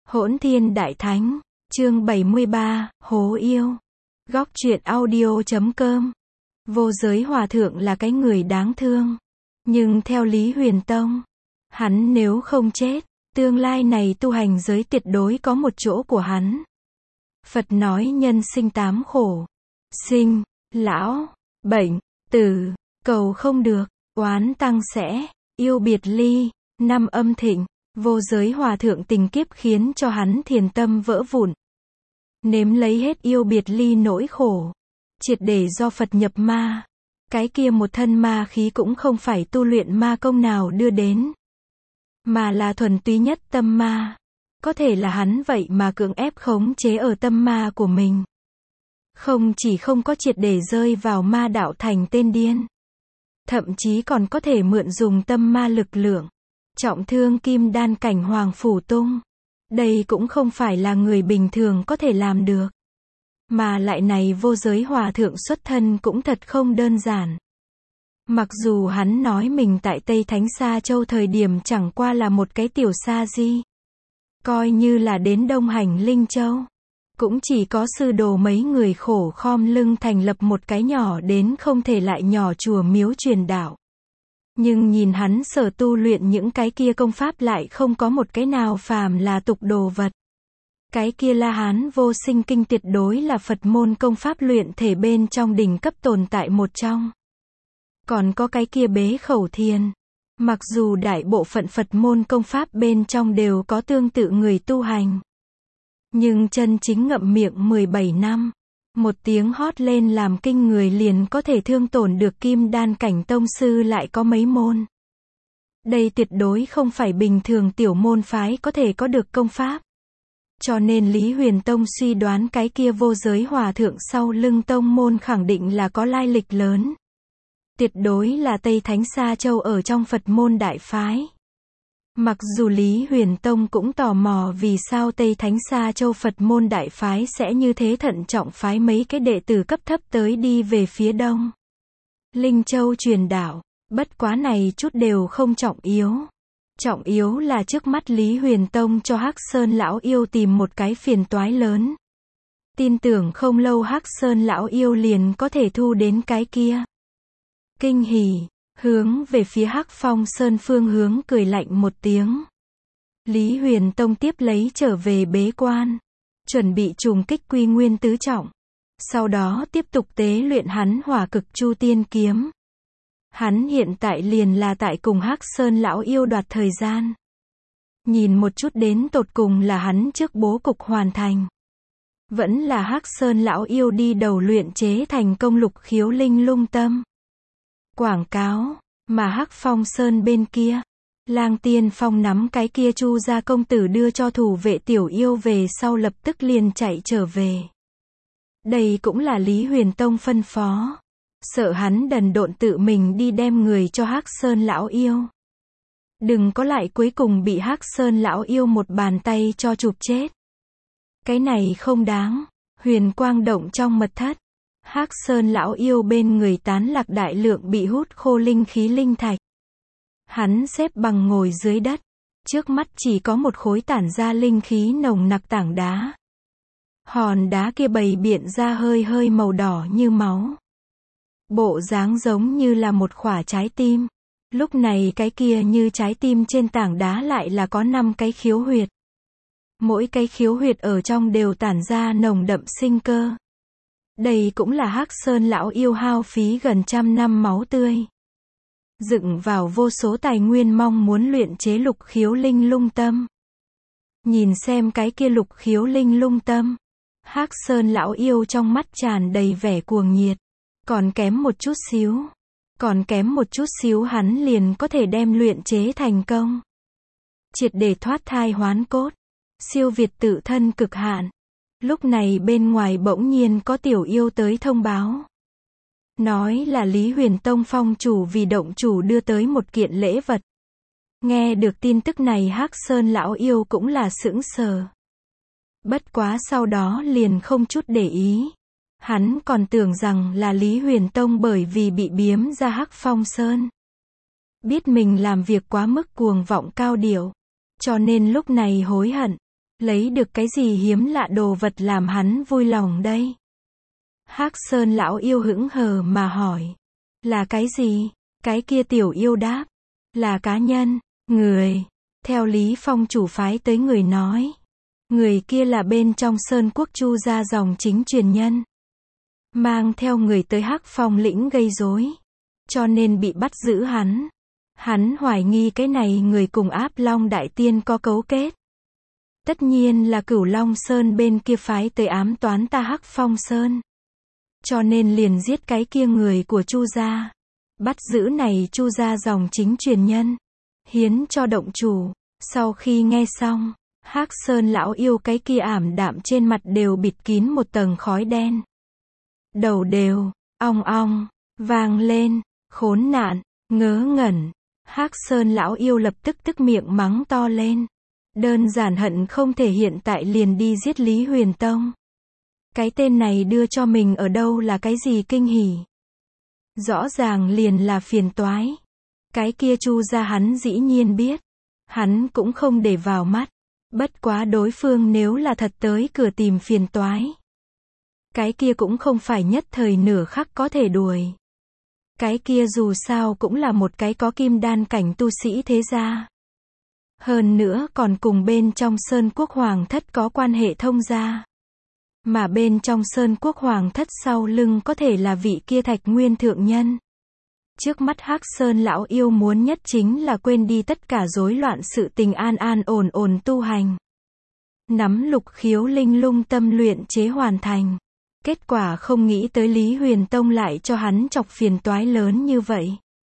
Hỗn Thiên Đại Thánh, chương 73, Hố Yêu. Góc truyện audio.com. Vô Giới Hòa Thượng là cái người đáng thương. Nhưng theo Lý Huyền Tông, hắn nếu không chết, tương lai này tu hành giới tuyệt đối có một chỗ của hắn. Phật nói nhân sinh 8 khổ. Sinh, lão, bệnh, tử, cầu không được, oán tăng sẽ, yêu biệt ly, năm âm thịnh. Vô Giới Hòa Thượng tình kiếp khiến cho hắn thiền tâm vỡ vụn. Nếm lấy hết yêu biệt ly nỗi khổ. Triệt để do Phật nhập ma. Cái kia một thân ma khí cũng không phải tu luyện ma công nào đưa đến. Mà là thuần túy nhất tâm ma. Có thể là hắn vậy mà cưỡng ép khống chế ở tâm ma của mình. Không chỉ không có triệt để rơi vào ma đạo thành tên điên. Thậm chí còn có thể mượn dùng tâm ma lực lượng. Trọng thương kim đan cảnh Hoàng Phủ Tung. Đây cũng không phải là người bình thường có thể làm được. Mà lại này Vô Giới Hòa Thượng xuất thân cũng thật không đơn giản. Mặc dù hắn nói mình tại Tây Thánh Sa Châu thời điểm chẳng qua là một cái tiểu sa di. Coi như là đến Đông Hành Linh Châu. Cũng chỉ có sư đồ mấy người khổ khom lưng thành lập một cái nhỏ đến không thể lại nhỏ chùa miếu truyền đạo. Nhưng nhìn hắn sở tu luyện những cái kia công pháp lại không có một cái nào phàm là tục đồ vật. Cái kia La Hán Vô Sinh Kinh tuyệt đối là Phật môn công pháp luyện thể bên trong đỉnh cấp tồn tại một trong. Còn có cái kia Bế Khẩu Thiền. Mặc dù đại bộ phận Phật môn công pháp bên trong đều có tương tự người tu hành. Nhưng chân chính ngậm miệng 17 năm. Một tiếng hót lên làm kinh người liền có thể thương tổn được kim đan cảnh tông sư lại có mấy môn. Đây tuyệt đối không phải bình thường tiểu môn phái có thể có được công pháp. Cho nên Lý Huyền Tông suy đoán cái kia Vô Giới Hòa Thượng sau lưng tông môn khẳng định là có lai lịch lớn. Tuyệt đối là Tây Thánh Sa Châu ở trong Phật môn đại phái. Mặc dù Lý Huyền Tông cũng tò mò vì sao Tây Thánh Sa Châu Phật môn đại phái sẽ như thế thận trọng phái mấy cái đệ tử cấp thấp tới đi về phía đông. Linh Châu truyền đạo, bất quá này chút đều không trọng yếu. Trọng yếu là trước mắt Lý Huyền Tông cho Hắc Sơn Lão Yêu tìm một cái phiền toái lớn. Tin tưởng không lâu Hắc Sơn Lão Yêu liền có thể thu đến cái kia. Kinh hỉ. Hướng về phía Hắc Phong Sơn phương hướng cười lạnh một tiếng. Lý Huyền Tông tiếp lấy trở về bế quan. Chuẩn bị trùng kích Quy Nguyên tứ trọng. Sau đó tiếp tục tế luyện hắn Hỏa Cực Chu Tiên Kiếm. Hắn hiện tại liền là tại cùng Hắc Sơn Lão Yêu đoạt thời gian. Nhìn một chút đến tột cùng là hắn trước bố cục hoàn thành. Vẫn là Hắc Sơn Lão Yêu đi đầu luyện chế thành công Lục Khiếu Linh Lung Tâm. Quảng cáo, mà Hắc Phong Sơn bên kia, Lang Tiên Phong nắm cái kia Chu gia công tử đưa cho thủ vệ tiểu yêu về sau lập tức liền chạy trở về. Đây cũng là Lý Huyền Tông phân phó. Sợ hắn đần độn tự mình đi đem người cho Hắc Sơn Lão Yêu. Đừng có lại cuối cùng bị Hắc Sơn Lão Yêu một bàn tay cho chụp chết. Cái này không đáng. Huyền quang động trong mật thất. Hắc Sơn Lão Yêu bên người tán lạc đại lượng bị hút khô linh khí linh thạch. Hắn xếp bằng ngồi dưới đất. Trước mắt chỉ có một khối tản ra linh khí nồng nặc tảng đá. Hòn đá kia bày biện ra hơi hơi màu đỏ như máu. Bộ dáng giống như là một quả trái tim. Lúc này cái kia như trái tim trên tảng đá lại là có 5 cái khiếu huyệt. Mỗi cái khiếu huyệt ở trong đều tản ra nồng đậm sinh cơ. Đây cũng là Hắc Sơn Lão Yêu hao phí gần 100 năm máu tươi. Dựng vào vô số tài nguyên mong muốn luyện chế Lục Khiếu Linh Lung Tâm. Nhìn xem cái kia Lục Khiếu Linh Lung Tâm. Hắc Sơn Lão Yêu trong mắt tràn đầy vẻ cuồng nhiệt. Còn kém một chút xíu. Còn kém một chút xíu hắn liền có thể đem luyện chế thành công. Triệt để thoát thai hoán cốt. Siêu việt tự thân cực hạn. Lúc này bên ngoài bỗng nhiên có tiểu yêu tới thông báo. Nói là Lý Huyền Tông phong chủ vì động chủ đưa tới một kiện lễ vật. Nghe được tin tức này Hắc Sơn Lão Yêu cũng là sững sờ. Bất quá sau đó liền không chút để ý. Hắn còn tưởng rằng là Lý Huyền Tông bởi vì bị biếm ra Hắc Phong Sơn. Biết mình làm việc quá mức cuồng vọng cao điệu. Cho nên lúc này hối hận. Lấy được cái gì hiếm lạ đồ vật làm hắn vui lòng đây? Hắc Sơn lão yêu hững hờ mà hỏi. Là cái gì? Cái kia tiểu yêu đáp. Là cá nhân, người. Theo Lý Phong chủ phái tới người nói. Người kia là bên trong Sơn Quốc Chu gia dòng chính truyền nhân. Mang theo người tới Hắc Phong lĩnh gây rối. Cho nên bị bắt giữ hắn. Hắn hoài nghi cái này người cùng Áp Long Đại Tiên có cấu kết. Tất nhiên là Cửu Long Sơn bên kia phái tới ám toán ta Hắc Phong Sơn. Cho nên liền giết cái kia người của Chu gia. Bắt giữ này Chu gia dòng chính truyền nhân. Hiến cho động chủ. Sau khi nghe xong, Hắc Sơn lão yêu cái kia ảm đạm trên mặt đều bịt kín một tầng khói đen. Đầu đều, ong ong, vang lên, khốn nạn, ngớ ngẩn. Hắc Sơn lão yêu lập tức miệng mắng to lên. Đơn giản hận không thể hiện tại liền đi giết Lý Huyền Tông. Cái tên này đưa cho mình ở đâu là cái gì kinh hỉ. Rõ ràng liền là phiền toái. Cái kia Chu gia hắn dĩ nhiên biết. Hắn cũng không để vào mắt. Bất quá đối phương nếu là thật tới cửa tìm phiền toái. Cái kia cũng không phải nhất thời nửa khắc có thể đuổi. Cái kia dù sao cũng là một cái có kim đan cảnh tu sĩ thế gia. Hơn nữa còn cùng bên trong Sơn Quốc Hoàng thất có quan hệ thông gia. Mà bên trong Sơn Quốc Hoàng thất sau lưng có thể là vị kia Thạch Nguyên thượng nhân. Trước mắt Hắc Sơn lão yêu muốn nhất chính là quên đi tất cả rối loạn sự tình an ổn tu hành. Nắm Lục Khiếu Linh Lung tâm luyện chế hoàn thành. Kết quả không nghĩ tới Lý Huyền Tông lại cho hắn chọc phiền toái lớn như vậy.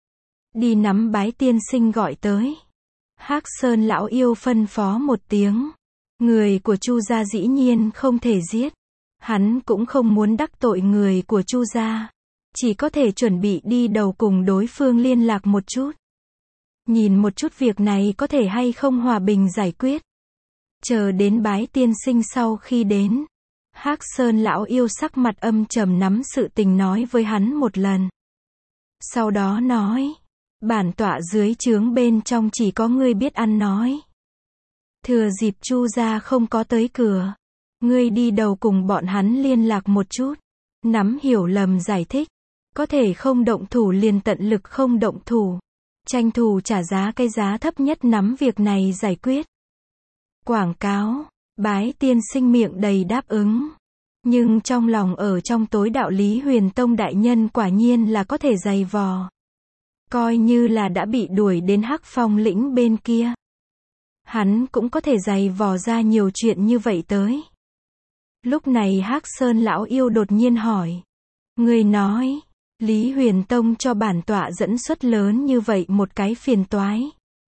Đi nắm Bái tiên sinh gọi tới. Hắc Sơn lão yêu phân phó một tiếng. Người của Chu gia dĩ nhiên không thể giết. Hắn cũng không muốn đắc tội người của Chu gia. Chỉ có thể chuẩn bị đi đầu cùng đối phương liên lạc một chút. Nhìn một chút việc này có thể hay không hòa bình giải quyết. Chờ đến Bái tiên sinh sau khi đến. Hắc Sơn lão yêu sắc mặt âm trầm nắm sự tình nói với hắn một lần. Sau đó nói. Bản tọa dưới trướng bên trong chỉ có ngươi biết ăn nói. Thừa dịp Chu gia không có tới cửa. Ngươi đi đầu cùng bọn hắn liên lạc một chút. Nắm hiểu lầm giải thích. Có thể không động thủ liền tận lực không động thủ. Tranh thủ trả giá cái giá thấp nhất nắm việc này giải quyết. Quảng cáo. Bái tiên sinh miệng đầy đáp ứng. Nhưng trong lòng ở trong tối đạo Lý Huyền Tông đại nhân quả nhiên là có thể dày vò. Coi như là đã bị đuổi đến Hắc Phong lĩnh bên kia. Hắn cũng có thể dày vò ra nhiều chuyện như vậy tới. Lúc này Hắc Sơn lão yêu đột nhiên hỏi. Người nói, Lý Huyền Tông cho bản tọa dẫn xuất lớn như vậy một cái phiền toái.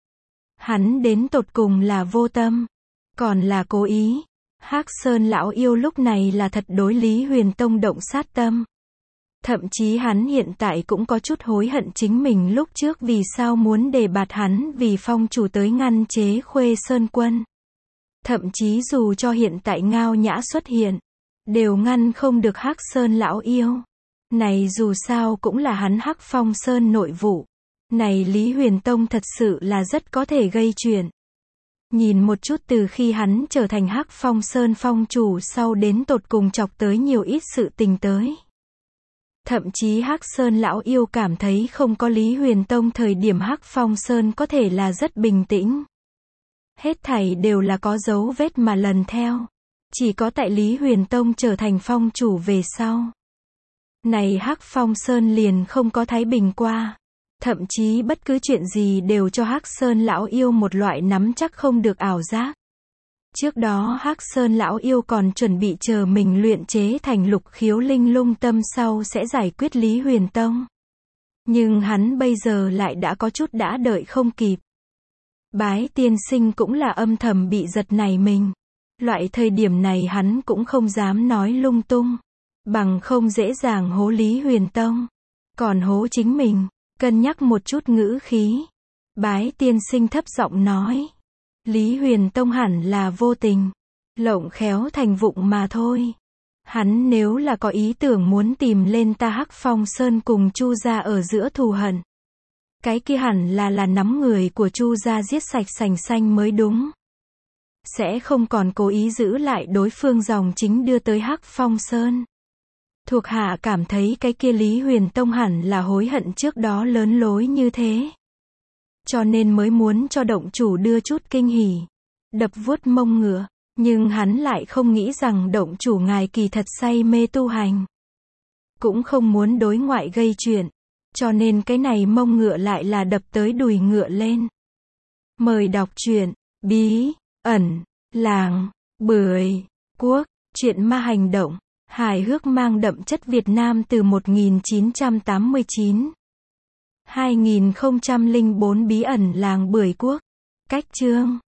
Hắn đến tột cùng là vô tâm, còn là cố ý. Hắc Sơn lão yêu lúc này là thật đối Lý Huyền Tông động sát tâm. Thậm chí hắn hiện tại cũng có chút hối hận chính mình lúc trước vì sao muốn đề bạt hắn vì phong chủ tới ngăn chế Khuê Sơn Quân. Thậm chí dù cho hiện tại Ngao Nhã xuất hiện, đều ngăn không được Hắc Sơn lão yêu. Này dù sao cũng là hắn Hắc Phong Sơn nội vụ. Này Lý Huyền Tông thật sự là rất có thể gây chuyện. Nhìn một chút từ khi hắn trở thành Hắc Phong Sơn phong chủ sau đến tột cùng chọc tới nhiều ít sự tình tới. Thậm chí Hắc Sơn lão yêu cảm thấy không có Lý Huyền Tông thời điểm Hắc Phong Sơn có thể là rất bình tĩnh. Hết thảy đều là có dấu vết mà lần theo. Chỉ có tại Lý Huyền Tông trở thành phong chủ về sau. Này Hắc Phong Sơn liền không có thái bình qua. Thậm chí bất cứ chuyện gì đều cho Hắc Sơn lão yêu một loại nắm chắc không được ảo giác. Trước đó Hắc Sơn lão yêu còn chuẩn bị chờ mình luyện chế thành Lục Khiếu Linh Lung tâm sau sẽ giải quyết Lý Huyền Tông. Nhưng hắn bây giờ lại đã có chút đã đợi không kịp. Bái tiên sinh cũng là âm thầm bị giật nảy mình. Loại thời điểm này hắn cũng không dám nói lung tung. Bằng không dễ dàng hố Lý Huyền Tông. Còn hố chính mình, cân nhắc một chút ngữ khí. Bái tiên sinh thấp giọng nói. Lý Huyền Tông hẳn là vô tình. Lộng khéo thành vụng mà thôi. Hắn nếu là có ý tưởng muốn tìm lên ta Hắc Phong Sơn cùng Chu gia ở giữa thù hận. Cái kia hẳn là nắm người của Chu gia giết sạch sành xanh mới đúng. sẽ không còn cố ý giữ lại đối phương dòng chính đưa tới Hắc Phong Sơn. Thuộc hạ cảm thấy cái kia Lý Huyền Tông hẳn là hối hận trước đó lớn lối như thế. Cho nên mới muốn cho động chủ đưa chút kinh hỉ. Đập vuốt mông ngựa. Nhưng hắn lại không nghĩ rằng động chủ ngài kỳ thật say mê tu hành. Cũng không muốn đối ngoại gây chuyện. Cho nên cái này mông ngựa lại là đập tới đùi ngựa lên. Mời đọc truyện Bí ẩn làng Bưởi Quốc. Truyện ma hành động. Hài hước mang đậm chất Việt Nam từ 1989. 2004 Bí ẩn làng Bưởi Quốc. Cách chương